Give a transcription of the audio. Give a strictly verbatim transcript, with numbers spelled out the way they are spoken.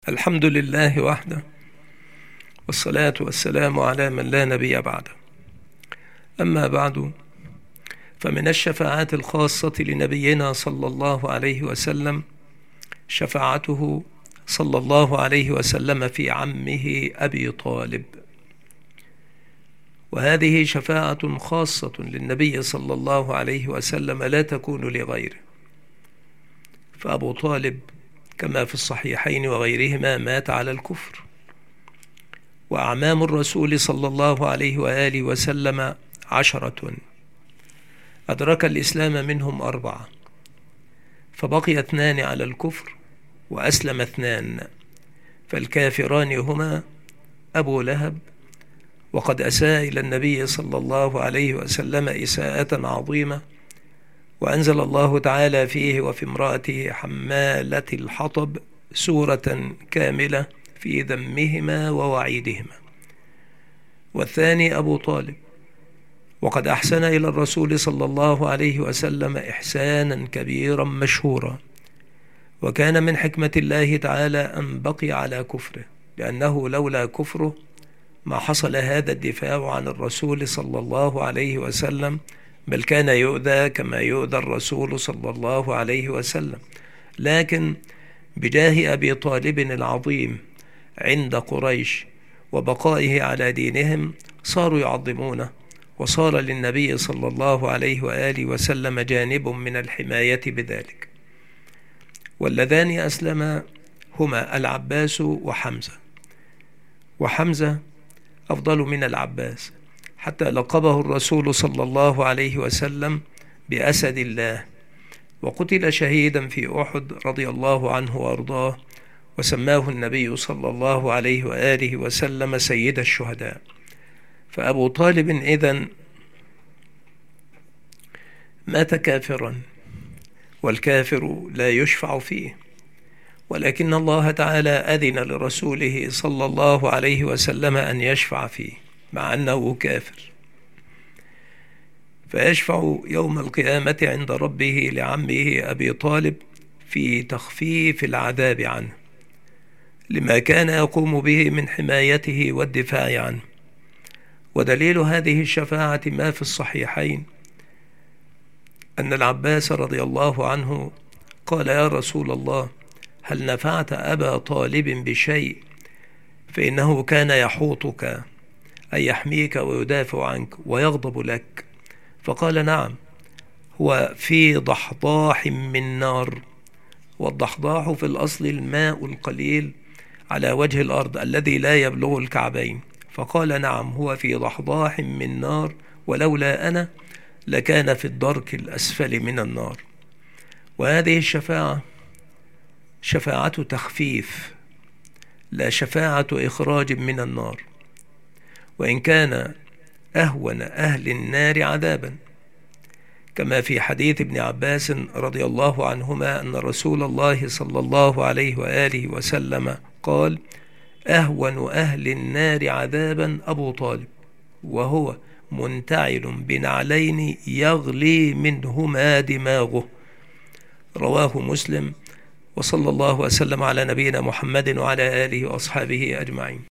الحمد لله وحده، والصلاة والسلام على من لا نبي بعده. أما بعد، فمن الشفاعات الخاصة لنبينا صلى الله عليه وسلم شفاعته صلى الله عليه وسلم في عمه أبي طالب، وهذه شفاعة خاصة للنبي صلى الله عليه وسلم لا تكون لغيره. فأبو طالب كما في الصحيحين وغيرهما مات على الكفر، وأعمام الرسول صلى الله عليه وآله وسلم عشرة أدرك الإسلام منهم أربعة، فبقي اثنان على الكفر وأسلم اثنان، فالكافران هما أبو لهب، وقد أساء إلى النبي صلى الله عليه وسلم إساءة عظيمة، وأنزل الله تعالى فيه وفي امرأته حمالة الحطب سورة كاملة في ذمهما ووعيدهما. والثاني أبو طالب، وقد أحسن إلى الرسول صلى الله عليه وسلم إحسانا كبيرا مشهورا، وكان من حكمة الله تعالى أن بقي على كفره، لأنه لولا كفره ما حصل هذا الدفاع عن الرسول صلى الله عليه وسلم، بل كان يؤذى كما يؤذى الرسول صلى الله عليه وسلم. لكن بجاه أبي طالب العظيم عند قريش وبقائه على دينهم صاروا يعظمونه، وصار للنبي صلى الله عليه وآله وسلم جانب من الحماية بذلك. واللذان أسلما هما العباس وحمزة، وحمزة أفضل من العباس، حتى لقبه الرسول صلى الله عليه وسلم بأسد الله، وقتل شهيدا في أحد رضي الله عنه وأرضاه، وسماه النبي صلى الله عليه وآله وسلم سيد الشهداء. فأبو طالب إذن مات كافرا، والكافر لا يشفع فيه، ولكن الله تعالى أذن لرسوله صلى الله عليه وسلم أن يشفع فيه مع أنه كافر، فيشفع يوم القيامة عند ربه لعمه أبي طالب في تخفيف العذاب عنه، لما كان يقوم به من حمايته والدفاع عنه. ودليل هذه الشفاعة ما في الصحيحين أن العباس رضي الله عنه قال: يا رسول الله، هل نفعت أبا طالب بشيء؟ فإنه كان يحوطك، أي يحميك ويدافع عنك ويغضب لك. فقال: نعم، هو في ضحضاح من نار، والضحضاح في الأصل الماء القليل على وجه الأرض الذي لا يبلغ الكعبين. فقال: نعم، هو في ضحضاح من نار، ولولا أنا لكان في الدرك الأسفل من النار. وهذه الشفاعة شفاعة تخفيف، لا شفاعة إخراج من النار، وإن كان أهون أهل النار عذابا، كما في حديث ابن عباس رضي الله عنهما أن رسول الله صلى الله عليه وآله وسلم قال: أهون أهل النار عذابا أبو طالب، وهو منتعل بنعلين يغلي منهما دماغه. رواه مسلم. وصلى الله وسلم على نبينا محمد وعلى آله وأصحابه أجمعين.